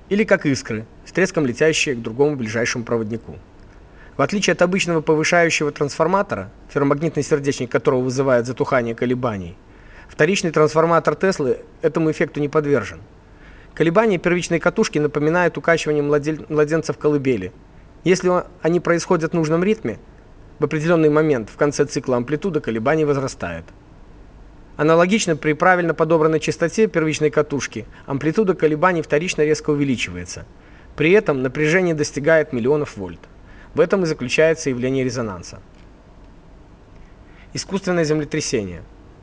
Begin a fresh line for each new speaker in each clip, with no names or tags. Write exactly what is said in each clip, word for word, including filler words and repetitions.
или как искры, с треском летящие к другому ближайшему проводнику. В отличие от обычного повышающего трансформатора, ферромагнитный сердечник которого вызывает затухание колебаний, вторичный трансформатор Теслы этому эффекту не подвержен. Колебания первичной катушки напоминают укачивание младенца в колыбели. Если они происходят в нужном ритме, в определенный момент в конце цикла амплитуда колебаний возрастает. Аналогично при правильно подобранной частоте первичной катушки амплитуда колебаний вторично резко увеличивается. При этом напряжение достигает миллионов вольт. В этом и заключается явление резонанса. Искусственное землетрясение.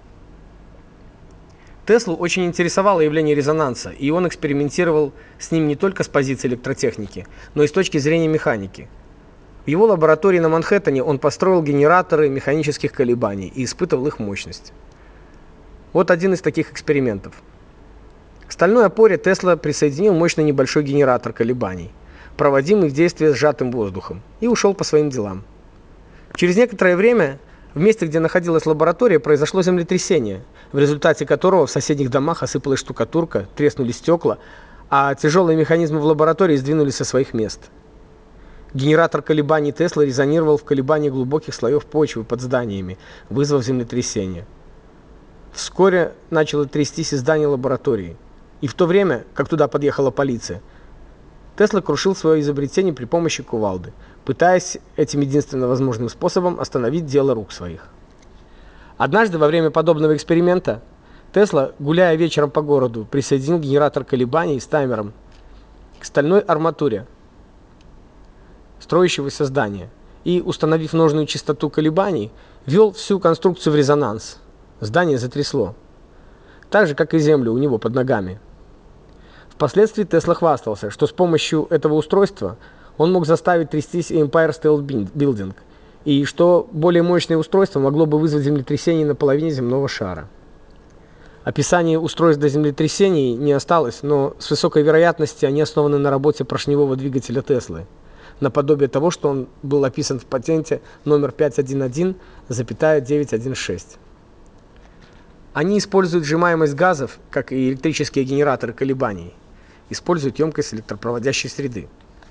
Теслу очень интересовало явление резонанса, и он экспериментировал с ним не только с позиции электротехники, но и с точки зрения механики. В его лаборатории на Манхэттене он построил генераторы механических колебаний и испытывал их мощность. Вот один из таких экспериментов. К стальной опоре Тесла присоединил мощный небольшой генератор колебаний, проводимый в действие сжатым воздухом, и ушел по своим делам. Через некоторое время в месте, где находилась лаборатория, произошло землетрясение, в результате которого в соседних домах осыпалась штукатурка, треснули стекла, а тяжелые механизмы в лаборатории сдвинулись со своих мест. Генератор колебаний Теслы резонировал в колебании глубоких слоев почвы под зданиями, вызвав землетрясение. Вскоре начало трястись и здание лаборатории, и в то время, как туда подъехала полиция, Тесла крушил свое изобретение при помощи кувалды, пытаясь этим единственно возможным способом остановить дело рук своих. Однажды во время подобного эксперимента Тесла, гуляя вечером по городу, присоединил генератор колебаний с таймером к стальной арматуре строящегося здания и, установив нужную частоту колебаний, ввел всю конструкцию в резонанс. Здание затрясло, так же, как и землю у него под ногами. Впоследствии Тесла хвастался, что с помощью этого устройства он мог заставить трястись Empire State Building, и что более мощное устройство могло бы вызвать землетрясение на половине земного шара. Описание устройств для землетрясений не осталось, но с высокой вероятностью они основаны на работе поршневого двигателя Теслы, наподобие того, что он был описан в патенте номер пять один один девять один шесть. Они используют сжимаемость газов, как и электрические генераторы колебаний, используют емкость электропроводящей среды.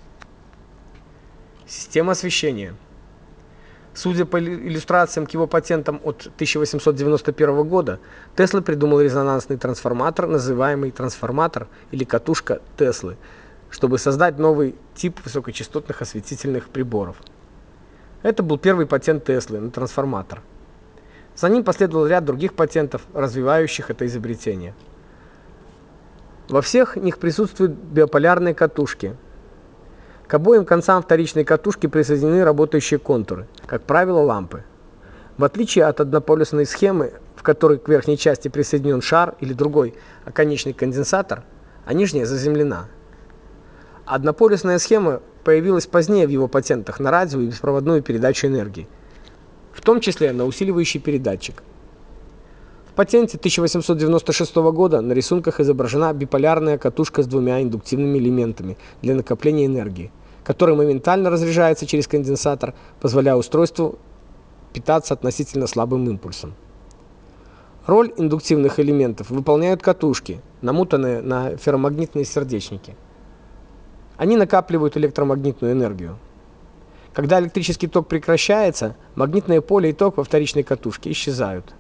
Система освещения. Судя по иллюстрациям к его патентам от тысяча восемьсот девяносто первого года, Тесла придумал резонансный трансформатор, называемый трансформатор или катушка Теслы, чтобы создать новый тип высокочастотных осветительных приборов. Это был первый патент Теслы на трансформатор. За ним последовал ряд других патентов, развивающих это изобретение. Во всех них присутствуют биполярные катушки. К обоим концам вторичной катушки присоединены работающие контуры, как правило, лампы. В отличие от однополюсной схемы, в которой к верхней части присоединен шар или другой оконечный конденсатор, а нижняя заземлена. Однополюсная схема появилась позднее в его патентах на радио и беспроводную передачу энергии, в том числе на усиливающий передатчик. В патенте тысяча восемьсот девяносто шестого года на рисунках изображена биполярная катушка с двумя индуктивными элементами для накопления энергии, которая моментально разряжается через конденсатор, позволяя устройству питаться относительно слабым импульсом. Роль индуктивных элементов выполняют катушки, намотанные на ферромагнитные сердечники. Они накапливают электромагнитную энергию. Когда электрический ток прекращается, магнитное поле и ток во вторичной катушке исчезают.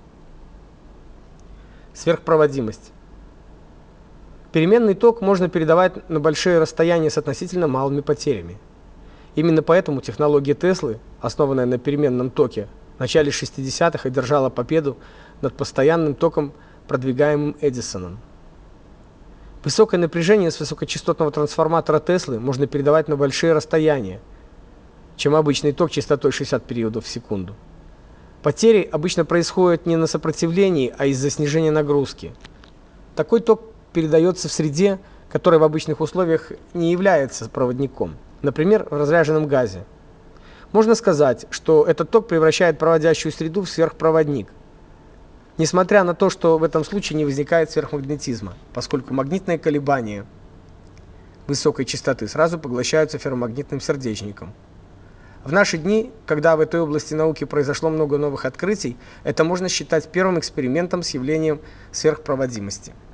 Сверхпроводимость. Переменный ток можно передавать на большие расстояния с относительно малыми потерями. Именно поэтому технология Теслы, основанная на переменном токе, в начале шестидесятых одержала победу над постоянным током, продвигаемым Эдисоном. Высокое напряжение с высокочастотного трансформатора Теслы можно передавать на большие расстояния, чем обычный ток частотой шестьдесят периодов в секунду. Потери обычно происходят не на сопротивлении, а из-за снижения нагрузки. Такой ток передается в среде, которая в обычных условиях не является проводником, например, в разряженном газе. Можно сказать, что этот ток превращает проводящую среду в сверхпроводник. Несмотря на то, что в этом случае не возникает сверхмагнетизма, поскольку магнитные колебания высокой частоты сразу поглощаются ферромагнитным сердечником. В наши дни, когда в этой области науки произошло много новых открытий, это можно считать первым экспериментом с явлением сверхпроводимости.